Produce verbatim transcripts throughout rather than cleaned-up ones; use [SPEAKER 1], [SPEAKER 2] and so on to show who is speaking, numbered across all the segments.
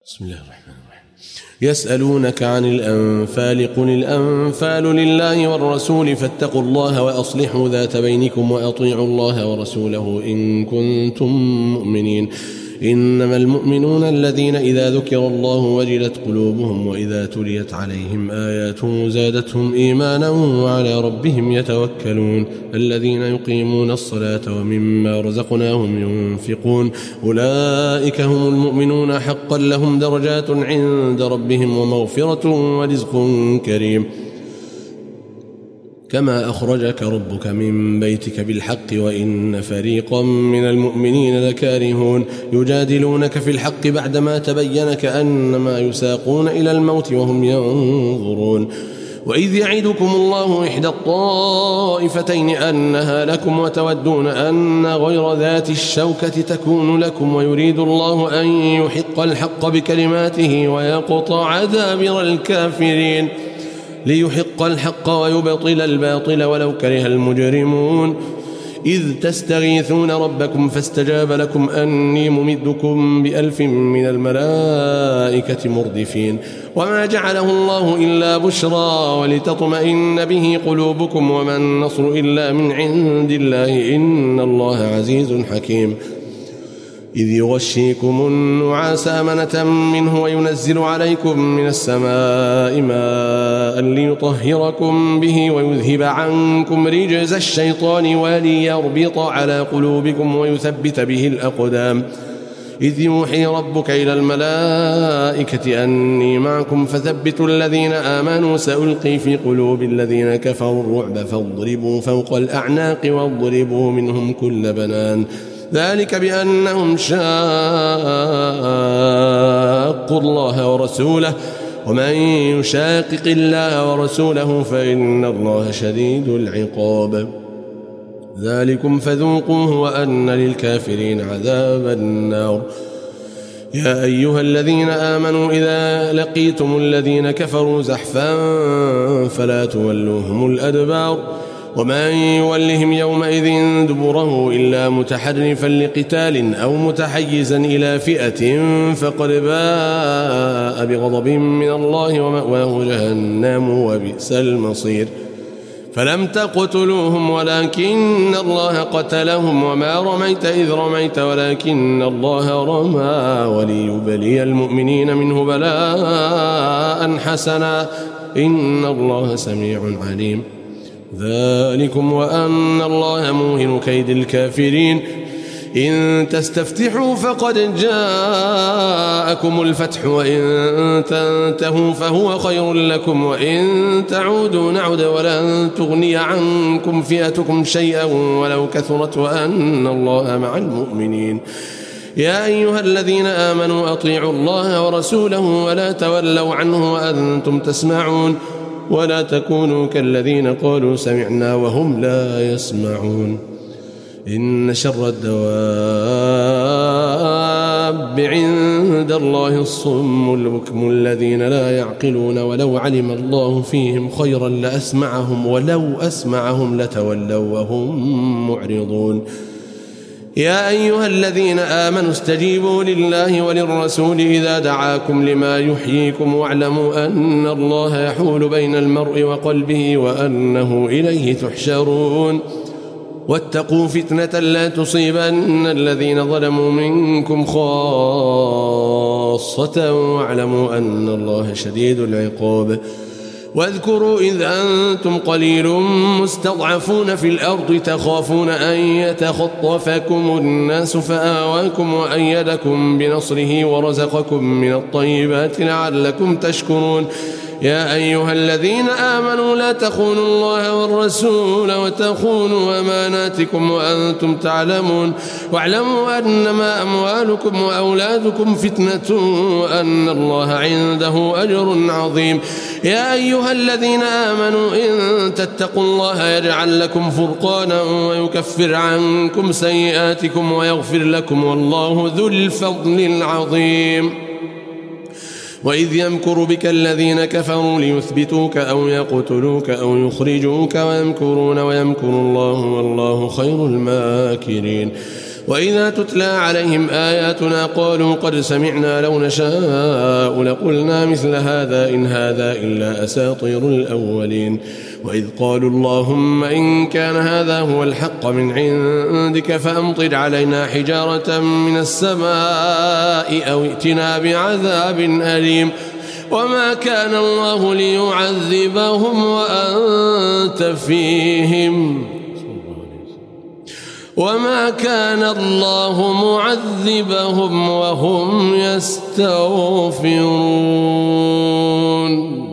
[SPEAKER 1] بسم الله الرحمن الرحيم. يسألونك عن الأنفال قل الأنفال لله والرسول فاتقوا الله وأصلحوا ذات بينكم وأطيعوا الله ورسوله إن كنتم مؤمنين. إنما المؤمنون الذين إذا ذكر الله وجلت قلوبهم وإذا تليت عليهم آياته زادتهم إيمانا وعلى ربهم يتوكلون الذين يقيمون الصلاة ومما رزقناهم ينفقون أولئك هم المؤمنون حقا لهم درجات عند ربهم ومغفرة ورزق كريم. كما أخرجك ربك من بيتك بالحق وإن فريقا من المؤمنين لكارهون يجادلونك في الحق بعدما تبين كأنما يساقون إلى الموت وهم ينظرون. وإذ يعدكم الله إحدى الطائفتين أنها لكم وتودون أن غير ذات الشوكة تكون لكم ويريد الله أن يحق الحق بكلماته ويقطع دابر الكافرين ليحق الحق ويبطل الباطل ولو كره المجرمون. إذ تستغيثون ربكم فاستجاب لكم أني ممدكم بألف من الملائكة مردفين. وما جعله الله إلا بشرى ولتطمئن به قلوبكم وما النصر إلا من عند الله إن الله عزيز حكيم. إذ يغشيكم النعاس أمنة منه وينزل عليكم من السماء ماء ليطهركم به ويذهب عنكم رجز الشيطان وليربط على قلوبكم ويثبت به الأقدام. إذ يوحي ربك إلى الملائكة أني معكم فثبتوا الذين آمنوا سألقي في قلوب الذين كفروا الرعب فاضربوا فوق الأعناق واضربوا منهم كل بنان ذلك بأنهم شاقوا الله ورسوله ومن يشاقق الله ورسوله فإن الله شديد العقاب. ذلكم فذوقوه وأن للكافرين عذاب النار. يا أيها الذين آمنوا إذا لقيتم الذين كفروا زحفا فلا تولوهم الأدبار ومن يولهم يومئذ دبره إلا متحرفا لقتال أو متحيزا إلى فئة فقد باء بغضب من الله ومأواه جهنم وبئس المصير. فلم تقتلوهم ولكن الله قتلهم وما رميت إذ رميت ولكن الله رمى وليبلي المؤمنين منه بلاء حسنا إن الله سميع عليم. ذلكم وأن الله موهن كيد الكافرين. إن تستفتحوا فقد جاءكم الفتح وإن تنتهوا فهو خير لكم وإن تعودوا نعد ولن تغني عنكم فئتكم شيئا ولو كثرت وأن الله مع المؤمنين. يا أيها الذين آمنوا أطيعوا الله ورسوله ولا تولوا عنه وأنتم تسمعون ولا تكونوا كالذين قالوا سمعنا وهم لا يسمعون. إن شر الدواب عند الله الصم البكم الذين لا يعقلون ولو علم الله فيهم خيرا لأسمعهم ولو أسمعهم لتولوا وهم معرضون. يا أيها الذين آمنوا استجيبوا لله وللرسول إذا دعاكم لما يحييكم واعلموا أن الله يحول بين المرء وقلبه وأنه إليه تحشرون. واتقوا فتنة لا تصيبن الذين ظلموا منكم خاصة واعلموا أن الله شديد العقاب. واذكروا إذ أنتم قليل مستضعفون في الأرض تخافون أن يتخطفكم الناس فآواكم وأيدكم بنصره ورزقكم من الطيبات لعلكم تشكرون. يا أيها الذين آمنوا لا تخونوا الله والرسول وتخونوا أماناتكم وأنتم تعلمون واعلموا أنما أموالكم وأولادكم فتنة وأن الله عنده أجر عظيم. يا أيها الذين آمنوا إن تتقوا الله يجعل لكم فرقانا ويكفر عنكم سيئاتكم ويغفر لكم والله ذو الفضل العظيم. وإذ يمكر بك الذين كفروا ليثبتوك أو يقتلوك أو يخرجوك ويمكرون ويمكر الله والله خير الماكرين. وإذا تتلى عليهم آياتنا قالوا قد سمعنا لو نشاء لقلنا مثل هذا إن هذا إلا أساطير الأولين. وإذ قالوا اللهم إن كان هذا هو الحق من عندك فأمطر علينا حجارة من السماء أو ائتنا بعذاب أليم. وما كان الله ليعذبهم وأنت فيهم وما كان الله معذبهم وهم يستغفرون.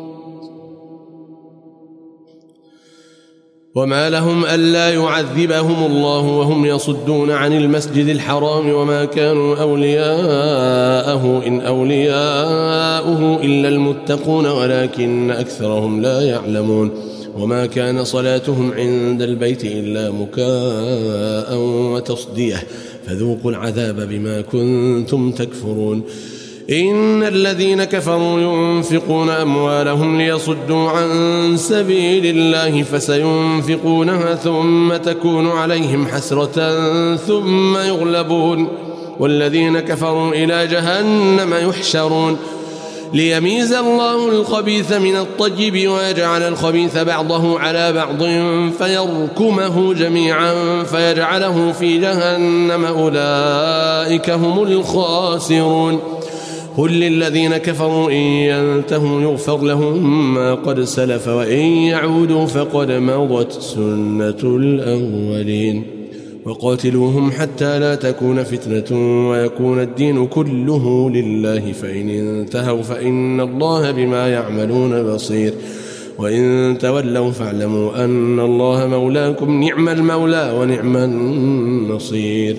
[SPEAKER 1] وما لهم ألا يعذبهم الله وهم يصدون عن المسجد الحرام وما كانوا أولياءه إن أولياؤه إلا المتقون ولكن أكثرهم لا يعلمون. وما كان صلاتهم عند البيت إلا مكاء وتصدية فذوقوا العذاب بما كنتم تكفرون. إن الذين كفروا ينفقون أموالهم ليصدوا عن سبيل الله فسينفقونها ثم تكون عليهم حسرة ثم يغلبون والذين كفروا إلى جهنم يحشرون ليميز الله الخبيث من الطيب ويجعل الخبيث بعضه على بعض فيركمه جميعا فيجعله في جهنم أولئك هم الخاسرون. قل للذين كفروا إن ينتهوا يغفر لهم ما قد سلف وإن يعودوا فقد مضت سنة الأولين. وقاتلوهم حتى لا تكون فتنة ويكون الدين كله لله فإن انتهوا فإن الله بما يعملون بصير. وإن تولوا فاعلموا أن الله مولاكم نعم المولى ونعم النصير.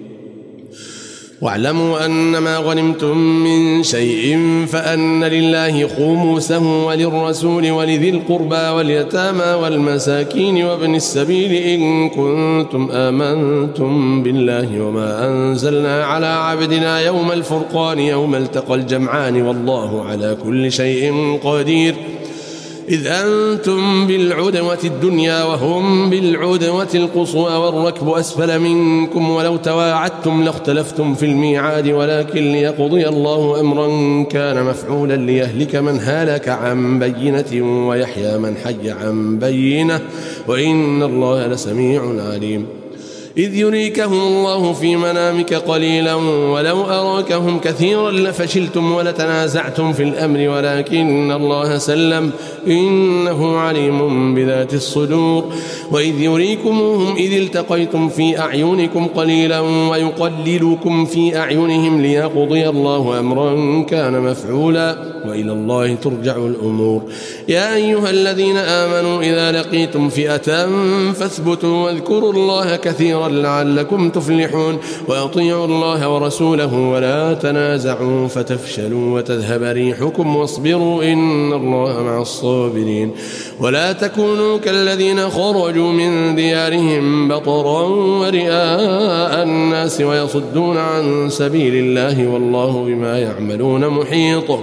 [SPEAKER 1] واعلموا أن ما غنمتم من شيء فأن لله خمسه وللرسول ولذي القربى واليتامى والمساكين وابن السبيل إن كنتم آمنتم بالله وما أنزلنا على عبدنا يوم الفرقان يوم التقى الجمعان والله على كل شيء قدير. إذ أنتم بالعدوة الدنيا وهم بالعدوة القصوى والركب أسفل منكم ولو تواعدتم لاختلفتم في الميعاد ولكن ليقضي الله أمرا كان مفعولا ليهلك من هلك عن بينة ويحيى من حي عن بينة وإن الله لسميع عليم. إذ يريكهم الله في منامك قليلا ولو أراكهم كثيرا لفشلتم ولتنازعتم في الأمر ولكن الله سلم إنه عليم بذات الصدور. وإذ يريكمهم إذ التقيتم في أعينكم قليلا ويقللكم في أعينهم ليقضي الله أمرا كان مفعولا وإلى الله ترجع الأمور. يا أيها الذين آمنوا إذا لقيتم فئة فاثبتوا واذكروا الله كثيرا لعلكم تفلحون وأطيعوا الله ورسوله ولا تنازعوا فتفشلوا وتذهب ريحكم واصبروا إن الله مع الصابرين. ولا تكونوا كالذين خرجوا من ديارهم بطرا ورئاء الناس ويصدون عن سبيل الله والله بما يعملون محيط.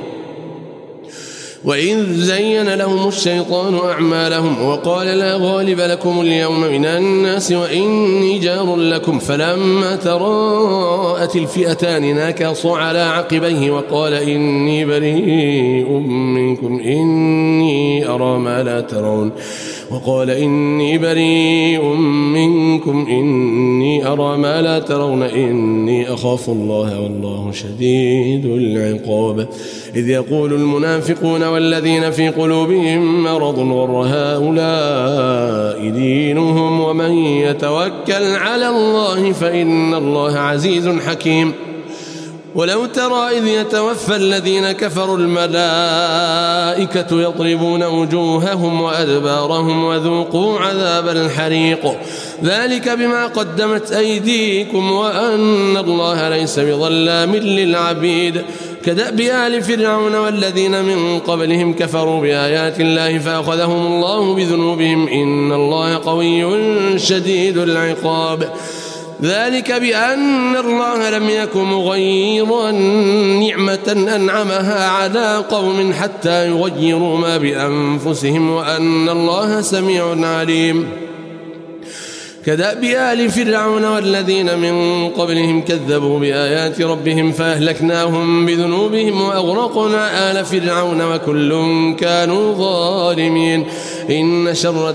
[SPEAKER 1] وإذ زين لهم الشيطان أعمالهم وقال لا غالب لكم اليوم من الناس وإني جار لكم فلما تراءت الفئتان نكص على عقبيه وقال إني بريء منكم إني أرى ما لا ترون وقال إني بريء منكم إني أرى ما لا ترون إني أخاف الله والله شديد العقاب. إذ يقول المنافقون والذين في قلوبهم مرض غر هؤلاء دينهم ومن يتوكل على الله فإن الله عزيز حكيم. ولو ترى إذ يتوفى الذين كفروا الملائكة يضربون وجوههم وأدبارهم وذوقوا عذاب الحريق ذلك بما قدمت أيديكم وأن الله ليس بظلام للعبيد. كدأب آل فرعون والذين من قبلهم كفروا بآيات الله فأخذهم الله بذنوبهم إن الله قوي شديد العقاب. ذلك بأن الله لم يكن مغيرا نعمة أنعمها على قوم حتى يغيروا ما بأنفسهم وأن الله سميع عليم. كدأب آل فرعون والذين من قبلهم كذبوا بآيات ربهم فأهلكناهم بذنوبهم وأغرقنا آل فرعون وكل كانوا ظالمين إن شر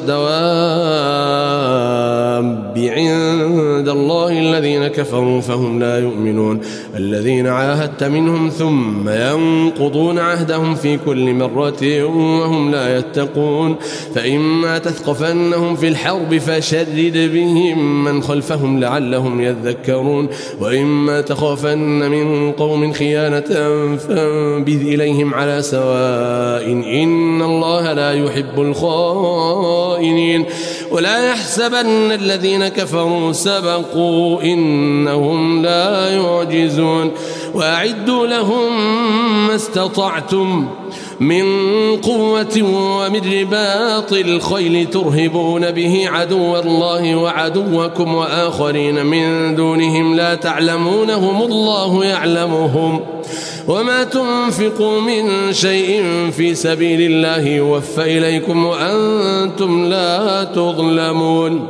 [SPEAKER 1] الدواب عند الله الذين كفروا فهم لا يؤمنون الذين عاهدت منهم ثم ينقضون عهدهم في كل مرة وهم لا يتقون فإما تثقفنهم في الحرب فشرد بهم من خلفهم لعلهم يذكرون وإما تخافن من قوم خيانة فانبذ إليهم على سواء إن الله لا يحب الخائنين ولا يحسبن الذين كفروا سبقوا إنهم لا يعجزون وأعدوا لهم ما استطعتم من قوة ومن رباط الخيل ترهبون به عدو الله وعدوكم وآخرين من دونهم لا تعلمونهم الله يعلمهم وما تنفقوا من شيء في سبيل الله يوفى إليكم وأنتم لا تظلمون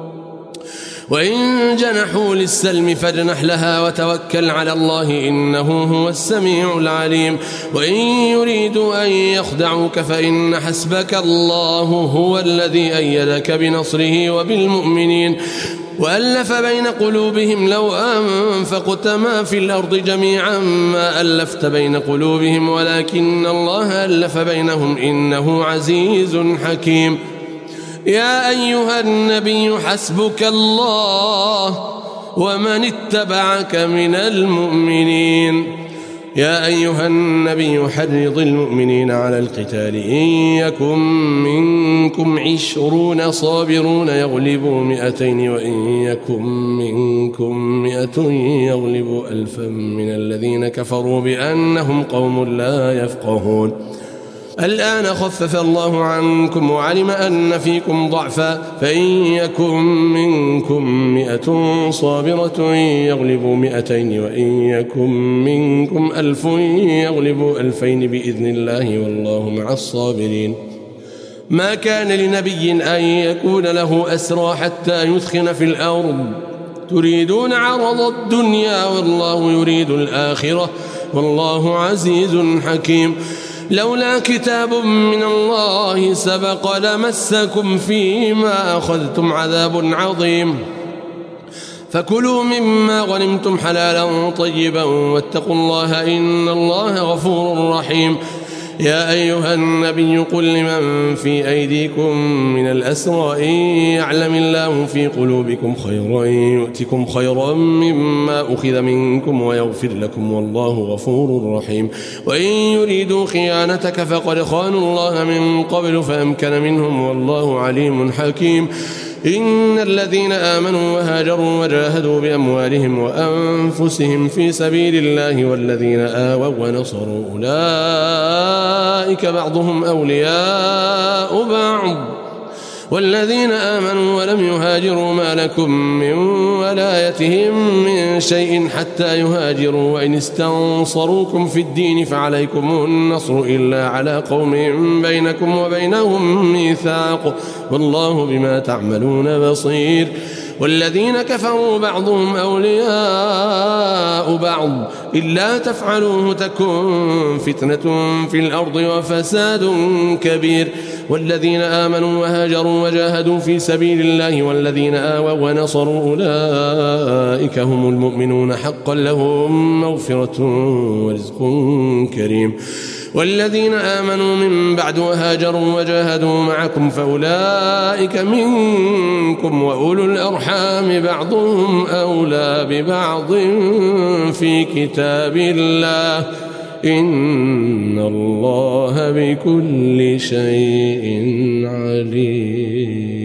[SPEAKER 1] وإن جنحوا للسلم فاجنح لها وتوكل على الله إنه هو السميع العليم وإن يريدوا أن يخدعوك فإن حسبك الله هو الذي أيدك بنصره وبالمؤمنين وألف بين قلوبهم لو أنفقت ما في الأرض جميعا ما ألفت بين قلوبهم ولكن الله ألف بينهم إنه عزيز حكيم يا أيها النبي حسبك الله ومن اتبعك من المؤمنين يا أيها النبي حرض المؤمنين على القتال إن يكن منكم عشرون صابرون يغلبوا مئتين وإن يكن منكم مئة يغلبوا ألفا من الذين كفروا بأنهم قوم لا يفقهون الآن خفف الله عنكم وعلم أن فيكم ضعفا فإن يكن منكم مئة صابرة يغلبوا مئتين وإن يكن منكم ألف يغلبوا ألفين بإذن الله والله مع الصابرين ما كان لنبي أن يكون له أسرى حتى يثخن في الأرض تريدون عرض الدنيا والله يريد الآخرة والله عزيز حكيم لولا كتاب من الله سبق لمسكم فيما أخذتم عذاب عظيم فكلوا مما غنمتم حلالا طيبا واتقوا الله إن الله غفور رحيم يا أيها النبي قل لمن في أيديكم من الأسرى إن يعلم الله في قلوبكم خيرا يؤتكم خيرا مما أخذ منكم ويغفر لكم والله غفور رحيم وإن يريدوا خيانتك فقد خانوا الله من قبل فأمكن منهم والله عليم حكيم إن الذين آمنوا وهاجروا وجاهدوا بأموالهم وأنفسهم في سبيل الله والذين آووا ونصروا أولئك بعضهم أولياء بعض والذين آمنوا ولم يهاجروا ما لكم من ولايتهم من شيء حتى يهاجروا وإن استنصروكم في الدين فعليكم النصر إلا على قوم بينكم وبينهم ميثاق والله بما تعملون بصير والذين كفروا بعضهم أولياء بعض إلا تفعلوه تكن فتنة في الأرض وفساد كبير والذين آمنوا وهاجروا وجاهدوا في سبيل الله والذين آووا ونصروا أولئك هم المؤمنون حقا لهم مغفرة ورزق كريم والذين آمنوا من بعد وهاجروا وجاهدوا معكم فأولئك منكم وأولو الأرحام بعضهم أولى ببعض في كتاب الله إن الله بكل شيء عليم.